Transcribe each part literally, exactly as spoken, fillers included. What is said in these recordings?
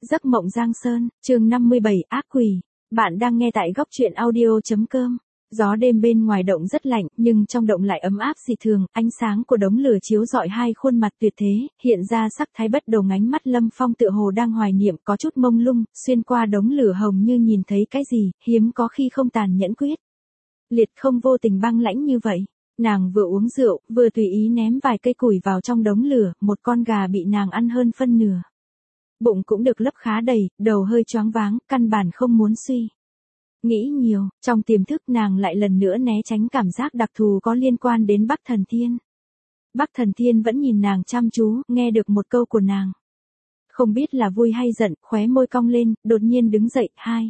Giấc mộng Giang Sơn, chương năm mươi bảy, ác quỷ. Bạn đang nghe tại góc truyện audio.com. Gió đêm bên ngoài động rất lạnh, nhưng trong động lại ấm áp dị thường, ánh sáng của đống lửa chiếu rọi hai khuôn mặt tuyệt thế, hiện ra sắc thái bất đồng. Ánh mắt Lâm Phong tựa hồ đang hoài niệm, có chút mông lung, xuyên qua đống lửa hồng như nhìn thấy cái gì, hiếm có khi không tàn nhẫn quyết liệt, không vô tình băng lãnh như vậy. Nàng vừa uống rượu, vừa tùy ý ném vài cây củi vào trong đống lửa, một con gà bị nàng ăn hơn phân nửa. Bụng cũng được lấp khá đầy, đầu hơi choáng váng, căn bản không muốn suy nghĩ nhiều, trong tiềm thức nàng lại lần nữa né tránh cảm giác đặc thù có liên quan đến Bắc Thần Thiên. Bắc Thần Thiên vẫn nhìn nàng chăm chú, nghe được một câu của nàng. Không biết là vui hay giận, khóe môi cong lên, đột nhiên đứng dậy, hai.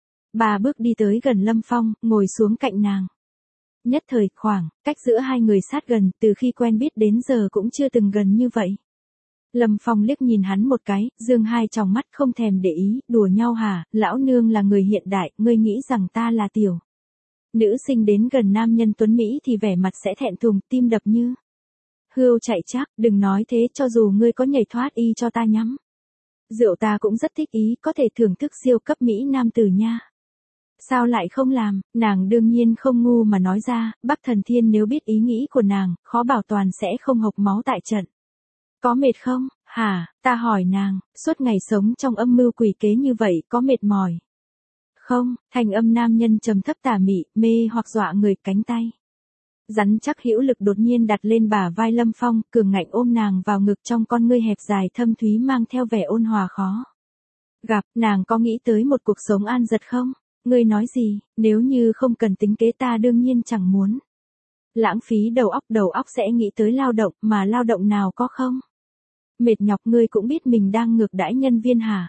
Ba bước đi tới gần Lâm Phong, ngồi xuống cạnh nàng. Nhất thời, khoảng, cách giữa hai người sát gần, từ khi quen biết đến giờ cũng chưa từng gần như vậy. Lâm Phong liếc nhìn hắn một cái, dương hai tròng mắt không thèm để ý, đùa nhau hả, lão nương là người hiện đại, ngươi nghĩ rằng ta là tiểu nữ sinh đến gần nam nhân tuấn Mỹ thì vẻ mặt sẽ thẹn thùng, tim đập như hươu chạy chắc, đừng nói thế, cho dù ngươi có nhảy thoát y cho ta nhắm. Rượu ta cũng rất thích ý, có thể thưởng thức siêu cấp Mỹ nam tử nha. Sao lại không làm, nàng đương nhiên không ngu mà nói ra, Bắc Thần Thiên nếu biết ý nghĩ của nàng, khó bảo toàn sẽ không hộc máu tại trận. Có mệt không, hả, ta hỏi nàng, suốt ngày sống trong âm mưu quỷ kế như vậy, có mệt mỏi không? Thành âm nam nhân trầm thấp tà mị, mê hoặc dọa người, cánh tay rắn chắc hữu lực đột nhiên đặt lên bả vai Lâm Phong, cường ngạnh ôm nàng vào ngực, trong con ngươi hẹp dài thâm thúy mang theo vẻ ôn hòa khó gặp. Nàng có nghĩ tới một cuộc sống an giật không? Ngươi nói gì, nếu như không cần tính kế ta đương nhiên chẳng muốn lãng phí đầu óc, đầu óc sẽ nghĩ tới lao động, mà lao động nào có không mệt nhọc. Ngươi cũng biết mình đang ngược đãi nhân viên hả?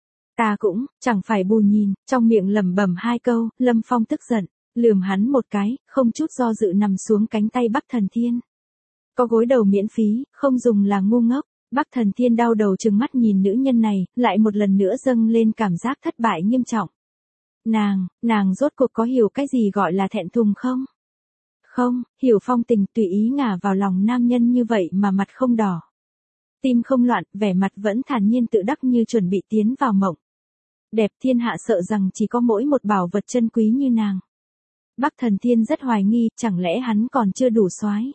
Ta cũng, chẳng phải bù nhìn, trong miệng lẩm bẩm hai câu, Lâm Phong tức giận, lườm hắn một cái, không chút do dự nằm xuống cánh tay Bắc Thần Thiên. Có gối đầu miễn phí, không dùng là ngu ngốc. Bắc Thần Thiên đau đầu trừng mắt nhìn nữ nhân này, lại một lần nữa dâng lên cảm giác thất bại nghiêm trọng. Nàng, nàng rốt cuộc có hiểu cái gì gọi là thẹn thùng không? Không, hiểu phong tình, tùy ý ngả vào lòng nam nhân như vậy mà mặt không đỏ, tim không loạn, vẻ mặt vẫn thản nhiên tự đắc như chuẩn bị tiến vào mộng đẹp. Thiên hạ sợ rằng chỉ có mỗi một bảo vật chân quý như nàng. Bắc Thần Thiên rất hoài nghi, chẳng lẽ hắn còn chưa đủ soái?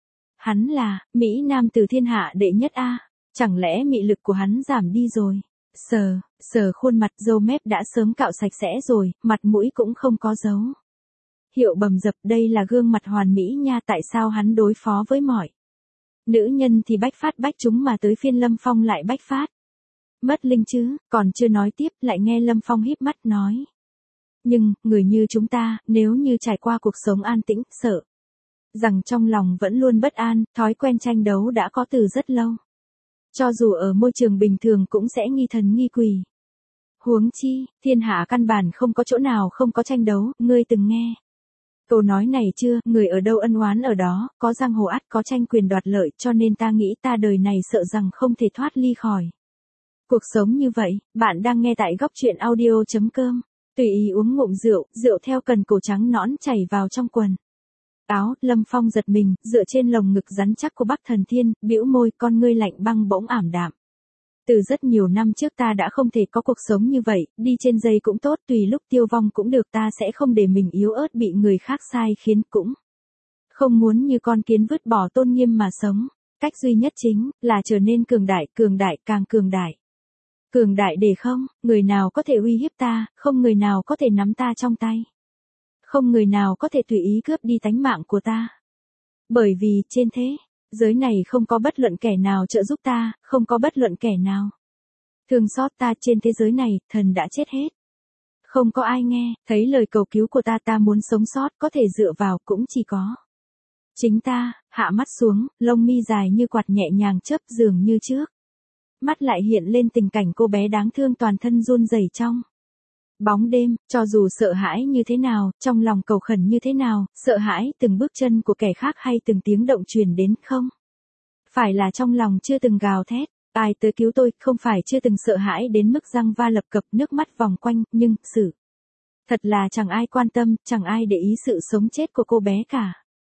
Hắn là Mỹ nam từ thiên hạ đệ nhất a, chẳng lẽ mị lực của hắn giảm đi rồi? Sờ, sờ khuôn mặt, râu mép đã sớm cạo sạch sẽ rồi, mặt mũi cũng không có dấu hiệu bầm dập, đây là gương mặt hoàn mỹ nha. Tại sao hắn đối phó với mọi nữ nhân thì bách phát bách trúng mà tới phiên Lâm Phong lại bách phát mất linh chứ? Còn chưa nói tiếp, lại nghe Lâm Phong híp mắt nói. Nhưng, người như chúng ta, nếu như trải qua cuộc sống an tĩnh, sợ rằng trong lòng vẫn luôn bất an, thói quen tranh đấu đã có từ rất lâu. Cho dù ở môi trường bình thường cũng sẽ nghi thần nghi quỷ. Huống chi, thiên hạ căn bản không có chỗ nào không có tranh đấu, ngươi từng nghe câu nói này chưa? Người ở đâu ân oán ở đó, có giang hồ ắt có tranh quyền đoạt lợi, cho nên ta nghĩ ta đời này sợ rằng không thể thoát ly khỏi cuộc sống như vậy. Bạn đang nghe tại góc truyện audio.com. Tùy ý uống ngụm rượu, rượu theo cần cổ trắng nõn chảy vào trong quần áo. Lâm Phong giật mình, dựa trên lồng ngực rắn chắc của Bắc Thần Thiên, bĩu môi, con ngươi lạnh băng bỗng ảm đạm. Từ rất nhiều năm trước ta đã không thể có cuộc sống như vậy, đi trên dây cũng tốt, tùy lúc tiêu vong cũng được, ta sẽ không để mình yếu ớt bị người khác sai khiến, cũng không muốn như con kiến vứt bỏ tôn nghiêm mà sống. Cách duy nhất chính là trở nên cường đại, cường đại, càng cường đại. Cường đại để không người nào có thể uy hiếp ta, không người nào có thể nắm ta trong tay, không người nào có thể tùy ý cướp đi tánh mạng của ta. Bởi vì trên thế giới này không có bất luận kẻ nào trợ giúp ta, không có bất luận kẻ nào thương xót ta. Trên thế giới này, thần đã chết hết, không có ai nghe thấy lời cầu cứu của ta. Ta muốn sống sót, có thể dựa vào cũng chỉ có chính ta. Hạ mắt xuống, lông mi dài như quạt nhẹ nhàng chớp, dường như trước mắt lại hiện lên tình cảnh cô bé đáng thương toàn thân run rẩy trong bóng đêm. Cho dù sợ hãi như thế nào, trong lòng cầu khẩn như thế nào, sợ hãi từng bước chân của kẻ khác hay từng tiếng động truyền đến, không phải là trong lòng chưa từng gào thét ai tới cứu tôi, không phải chưa từng sợ hãi đến mức răng va lập cập, nước mắt vòng quanh, nhưng sự thật là chẳng ai quan tâm, chẳng ai để ý sự sống chết của cô bé cả.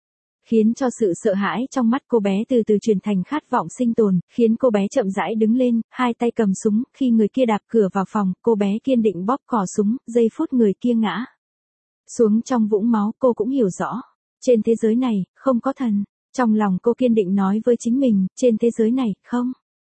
khiến cho sự sợ hãi trong mắt cô bé từ từ chuyển thành khát vọng sinh tồn, khiến cô bé chậm rãi đứng lên, hai tay cầm súng, khi người kia đạp cửa vào phòng, cô bé kiên định bóp cò súng, giây phút người kia ngã xuống trong vũng máu, cô cũng hiểu rõ, trên thế giới này, không có thần. Trong lòng cô kiên định nói với chính mình, trên thế giới này, không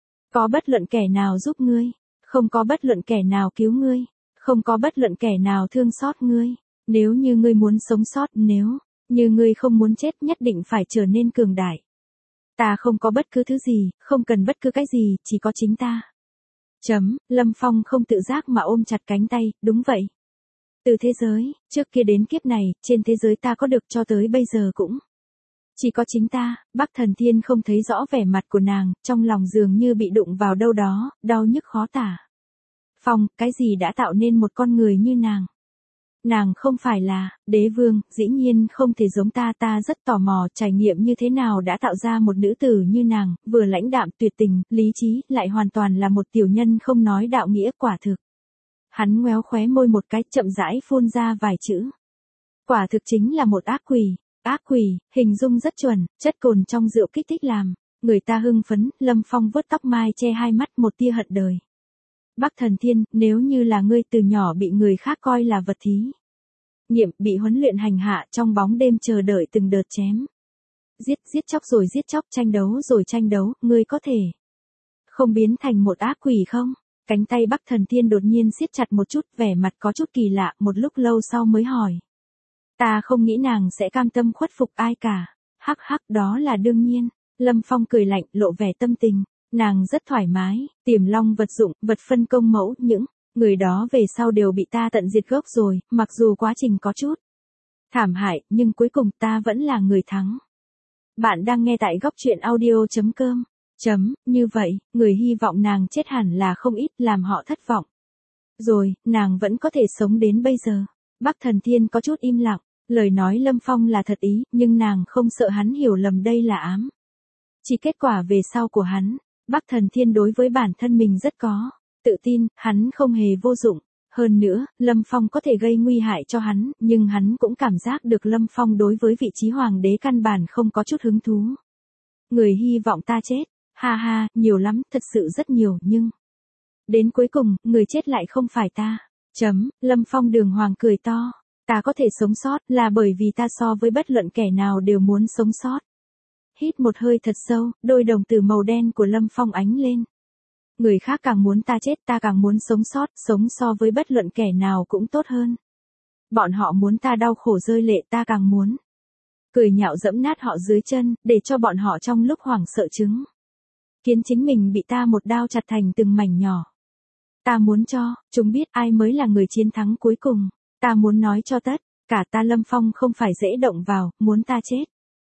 có bất luận kẻ nào giúp ngươi, không có bất luận kẻ nào cứu ngươi, không có bất luận kẻ nào thương xót ngươi. Nếu như ngươi muốn sống sót, nếu như ngươi không muốn chết, nhất định phải trở nên cường đại. Ta không có bất cứ thứ gì, không cần bất cứ cái gì, chỉ có chính ta. Chấm, Lâm Phong không tự giác mà ôm chặt cánh tay, đúng vậy. Từ thế giới, trước kia đến kiếp này, trên thế giới ta có được cho tới bây giờ cũng chỉ có chính ta. Bắc Thần Thiên không thấy rõ vẻ mặt của nàng, trong lòng dường như bị đụng vào đâu đó, đau nhức khó tả. Phong, cái gì đã tạo nên một con người như nàng? Nàng không phải là đế vương, dĩ nhiên không thể giống ta, ta rất tò mò trải nghiệm như thế nào đã tạo ra một nữ tử như nàng, vừa lãnh đạm tuyệt tình, lý trí, lại hoàn toàn là một tiểu nhân không nói đạo nghĩa, quả thực. Hắn ngoéo khóe môi một cái, chậm rãi phun ra vài chữ. Quả thực chính là một ác quỷ. Ác quỷ, hình dung rất chuẩn, chất cồn trong rượu kích thích làm người ta hưng phấn. Lâm Phong vuốt tóc mai che hai mắt, một tia hận đời. Bắc Thần Thiên, nếu như là ngươi từ nhỏ bị người khác coi là vật thí nghiệm, bị huấn luyện hành hạ, trong bóng đêm chờ đợi từng đợt chém giết, giết chóc rồi giết chóc, tranh đấu rồi tranh đấu, ngươi có thể không biến thành một ác quỷ không? Cánh tay Bắc Thần Thiên đột nhiên siết chặt một chút, vẻ mặt có chút kỳ lạ, một lúc lâu sau mới hỏi. Ta không nghĩ nàng sẽ cam tâm khuất phục ai cả. Hắc hắc, đó là đương nhiên. Lâm Phong cười lạnh, lộ vẻ tâm tình. Nàng rất thoải mái, tiềm long vật dụng, vật phân công mẫu, những người đó về sau đều bị ta tận diệt gốc rồi, mặc dù quá trình có chút thảm hại, nhưng cuối cùng ta vẫn là người thắng. Bạn đang nghe tại góc truyện audio chấm com. Chấm, như vậy, người hy vọng nàng chết hẳn là không ít, làm họ thất vọng. Rồi, nàng vẫn có thể sống đến bây giờ. Bắc Thần Thiên có chút im lặng, lời nói Lâm Phong là thật ý, nhưng nàng không sợ hắn hiểu lầm đây là ám chỉ kết quả về sau của hắn. Bắc Thần Thiên đối với bản thân mình rất có tự tin, hắn không hề vô dụng. Hơn nữa, Lâm Phong có thể gây nguy hại cho hắn, nhưng hắn cũng cảm giác được Lâm Phong đối với vị trí hoàng đế căn bản không có chút hứng thú. Người hy vọng ta chết, ha ha, nhiều lắm, thật sự rất nhiều, nhưng đến cuối cùng, người chết lại không phải ta. Chấm, Lâm Phong đường hoàng cười to. Ta có thể sống sót, là bởi vì ta so với bất luận kẻ nào đều muốn sống sót. Hít một hơi thật sâu, đôi đồng tử màu đen của Lâm Phong ánh lên. Người khác càng muốn ta chết, ta càng muốn sống sót, sống so với bất luận kẻ nào cũng tốt hơn. Bọn họ muốn ta đau khổ rơi lệ, ta càng muốn cười nhạo dẫm nát họ dưới chân, để cho bọn họ trong lúc hoảng sợ chứng kiến chính mình bị ta một đao chặt thành từng mảnh nhỏ. Ta muốn cho chúng biết ai mới là người chiến thắng cuối cùng. Ta muốn nói cho tất cả ta Lâm Phong không phải dễ động vào, muốn ta chết.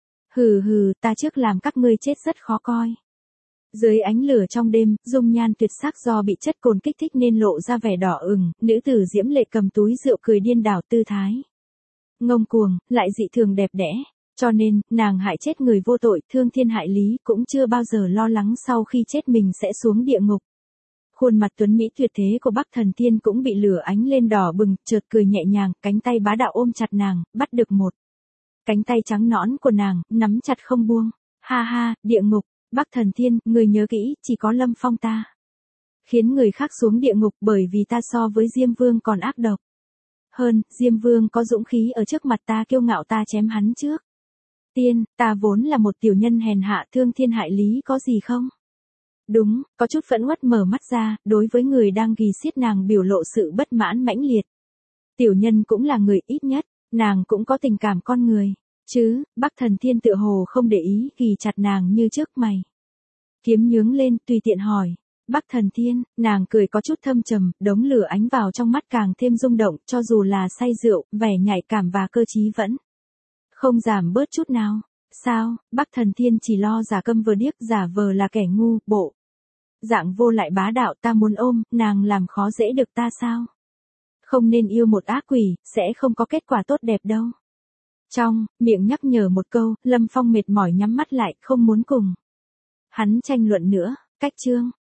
Hừ hừ, ta trước làm các ngươi chết rất khó coi. Dưới ánh lửa trong đêm, dung nhan tuyệt sắc do bị chất cồn kích thích nên lộ ra vẻ đỏ ửng, nữ tử diễm lệ cầm túi rượu cười điên đảo tư thái ngông cuồng, lại dị thường đẹp đẽ. Cho nên, nàng hại chết người vô tội, thương thiên hại lý, cũng chưa bao giờ lo lắng sau khi chết mình sẽ xuống địa ngục. Khuôn mặt tuấn mỹ tuyệt thế của Bắc Thần Thiên cũng bị lửa ánh lên đỏ bừng, chợt cười nhẹ nhàng, cánh tay bá đạo ôm chặt nàng, bắt được một cánh tay trắng nõn của nàng, nắm chặt không buông. Ha ha, địa ngục, Bắc Thần Thiên, người nhớ kỹ, chỉ có Lâm Phong ta khiến người khác xuống địa ngục, bởi vì ta so với Diêm Vương còn ác độc hơn. Diêm Vương có dũng khí ở trước mặt ta kiêu ngạo, ta chém hắn trước tiên. Ta vốn là một tiểu nhân hèn hạ, thương thiên hại lý, có gì không? Đúng, có chút phẫn uất mở mắt ra, đối với người đang ghi xiết nàng biểu lộ sự bất mãn mãnh liệt. Tiểu nhân cũng là người, ít nhất nàng cũng có tình cảm con người chứ. Bắc Thần Thiên tựa hồ không để ý, ghi chặt nàng như trước mày kiếm nhướng lên, tùy tiện hỏi. Bắc Thần Thiên, nàng cười có chút thâm trầm, đống lửa ánh vào trong mắt càng thêm rung động, cho dù là say rượu, vẻ nhạy cảm và cơ trí vẫn không giảm bớt chút nào. Sao? Bắc Thần Thiên chỉ lo giả câm vờ điếc, giả vờ là kẻ ngu, bộ dạng vô lại bá đạo. Ta muốn ôm, nàng làm khó dễ được ta sao? Không nên yêu một ác quỷ, sẽ không có kết quả tốt đẹp đâu. Trong miệng nhắc nhở một câu, Lâm Phong mệt mỏi nhắm mắt lại, không muốn cùng hắn tranh luận nữa. Cách chương